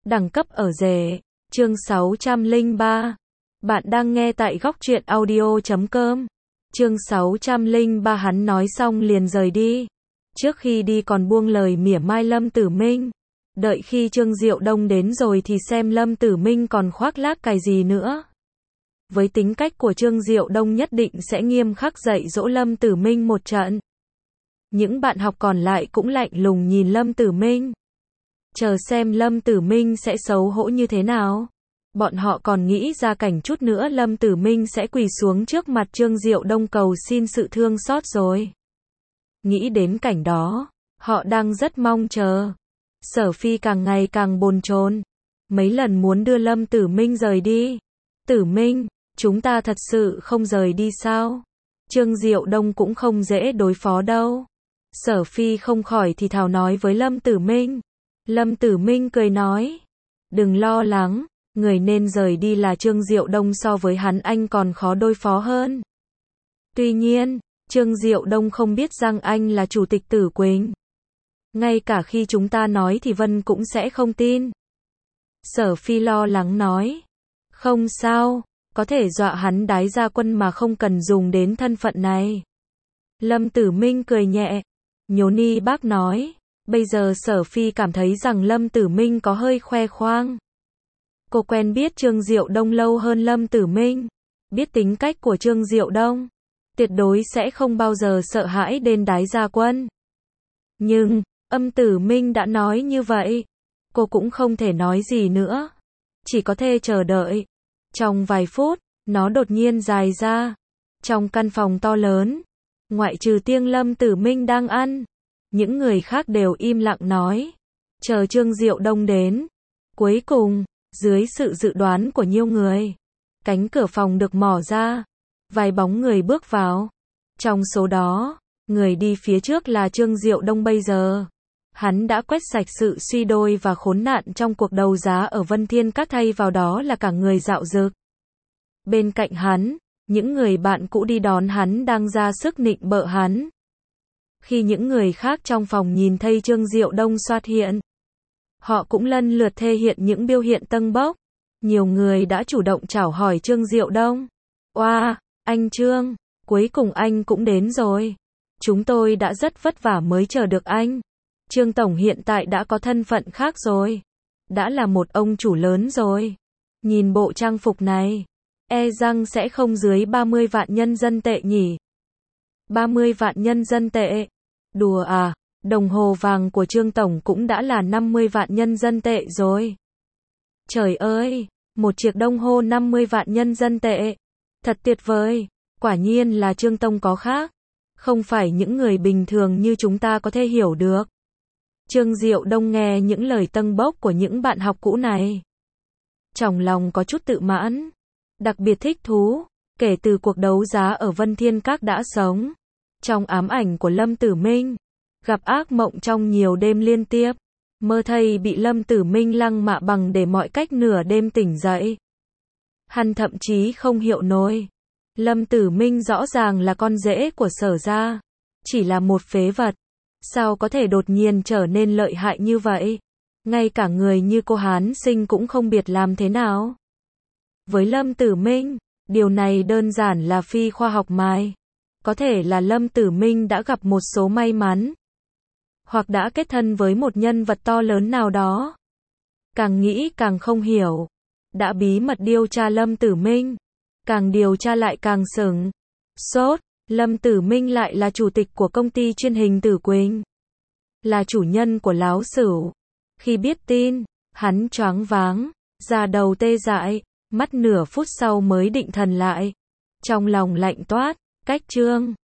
Đẳng cấp ở rể. Chương 603. Bạn đang nghe tại góc truyện audio.com. Chương 603. Hắn nói xong liền rời đi. Trước khi đi còn buông lời mỉa mai Lâm Tử Minh. Đợi khi Trương Diệu Đông đến rồi thì xem Lâm Tử Minh còn khoác lác cái gì nữa. Với tính cách của Trương Diệu Đông nhất định sẽ nghiêm khắc dạy dỗ Lâm Tử Minh một trận. Những bạn học còn lại cũng lạnh lùng nhìn Lâm Tử Minh. Chờ xem Lâm Tử Minh sẽ xấu hổ như thế nào. Bọn họ còn nghĩ ra cảnh chút nữa Lâm Tử Minh sẽ quỳ xuống trước mặt Trương Diệu Đông cầu xin sự thương xót rồi. Nghĩ đến cảnh đó, họ đang rất mong chờ. Sở Phi càng ngày càng bồn chồn, mấy lần muốn đưa Lâm Tử Minh rời đi. Tử Minh, chúng ta thật sự không rời đi sao? Trương Diệu Đông cũng không dễ đối phó đâu. Sở Phi không khỏi thì thào nói với Lâm Tử Minh. Lâm Tử Minh cười nói, đừng lo lắng, người nên rời đi là Trương Diệu Đông, so với hắn anh còn khó đối phó hơn. Tuy nhiên, Trương Diệu Đông không biết rằng anh là chủ tịch Tử Quỳnh. Ngay cả khi chúng ta nói thì Vân cũng sẽ không tin. Sở Phi lo lắng nói, không sao, có thể dọa hắn đái ra quân mà không cần dùng đến thân phận này. Lâm Tử Minh cười nhẹ, nhố ni bác nói. Bây giờ Sở Phi cảm thấy rằng Lâm Tử Minh có hơi khoe khoang. Cô quen biết Trương Diệu Đông lâu hơn Lâm Tử Minh. Biết tính cách của Trương Diệu Đông. Tuyệt đối sẽ không bao giờ sợ hãi đến đái gia quân. Nhưng, Lâm Tử Minh đã nói như vậy. Cô cũng không thể nói gì nữa. Chỉ có thể chờ đợi. Trong vài phút, nó đột nhiên dài ra. Trong căn phòng to lớn, ngoại trừ tiếng Lâm Tử Minh đang ăn, những người khác đều im lặng nói. Chờ Trương Diệu Đông đến. Cuối cùng, dưới sự dự đoán của nhiều người, cánh cửa phòng được mở ra. Vài bóng người bước vào. Trong số đó, người đi phía trước là Trương Diệu Đông bây giờ. Hắn đã quét sạch sự suy đồi và khốn nạn trong cuộc đấu giá ở Vân Thiên Các, thay vào đó là cả người dạo dực. Bên cạnh hắn, những người bạn cũ đi đón hắn đang ra sức nịnh bợ hắn. Khi những người khác trong phòng nhìn thấy Trương Diệu Đông xuất hiện, họ cũng lần lượt thể hiện những biểu hiện tâng bốc. Nhiều người đã chủ động chào hỏi Trương Diệu Đông. Oa, anh Trương, cuối cùng anh cũng đến rồi. Chúng tôi đã rất vất vả mới chờ được anh. Trương Tổng hiện tại đã có thân phận khác rồi. Đã là một ông chủ lớn rồi. Nhìn bộ trang phục này, e rằng sẽ không dưới 30 vạn nhân dân tệ nhỉ. 30 vạn nhân dân tệ. Đùa à, đồng hồ vàng của Trương Tổng cũng đã là 50 vạn nhân dân tệ rồi. Trời ơi, một chiếc đồng hồ 50 vạn nhân dân tệ. Thật tuyệt vời, quả nhiên là Trương Tông có khác. Không phải những người bình thường như chúng ta có thể hiểu được. Trương Diệu Đông nghe những lời tâng bốc của những bạn học cũ này. Trong lòng có chút tự mãn, đặc biệt thích thú. Kể từ cuộc đấu giá ở Vân Thiên Các đã sống trong ám ảnh của Lâm Tử Minh, gặp ác mộng trong nhiều đêm liên tiếp, mơ thấy bị Lâm Tử Minh lăng mạ bằng để mọi cách nửa đêm tỉnh dậy. Hắn thậm chí không hiểu nổi. Lâm Tử Minh rõ ràng là con rể của Sở gia, chỉ là một phế vật. Sao có thể đột nhiên trở nên lợi hại như vậy? Ngay cả người như cô Hán Sinh cũng không biết làm thế nào. Với Lâm Tử Minh, điều này đơn giản là phi khoa học mài. Có thể là Lâm Tử Minh đã gặp một số may mắn, hoặc đã kết thân với một nhân vật to lớn nào đó. Càng nghĩ càng không hiểu. Đã bí mật điều tra Lâm Tử Minh, càng điều tra lại càng sững sốt. Lâm Tử Minh lại là chủ tịch của công ty truyền hình Tử Quỳnh, là chủ nhân của Láo Sửu. Khi biết tin, hắn choáng váng, da đầu tê dại, mắt nửa phút sau mới định thần lại. Trong lòng lạnh toát, cách Trương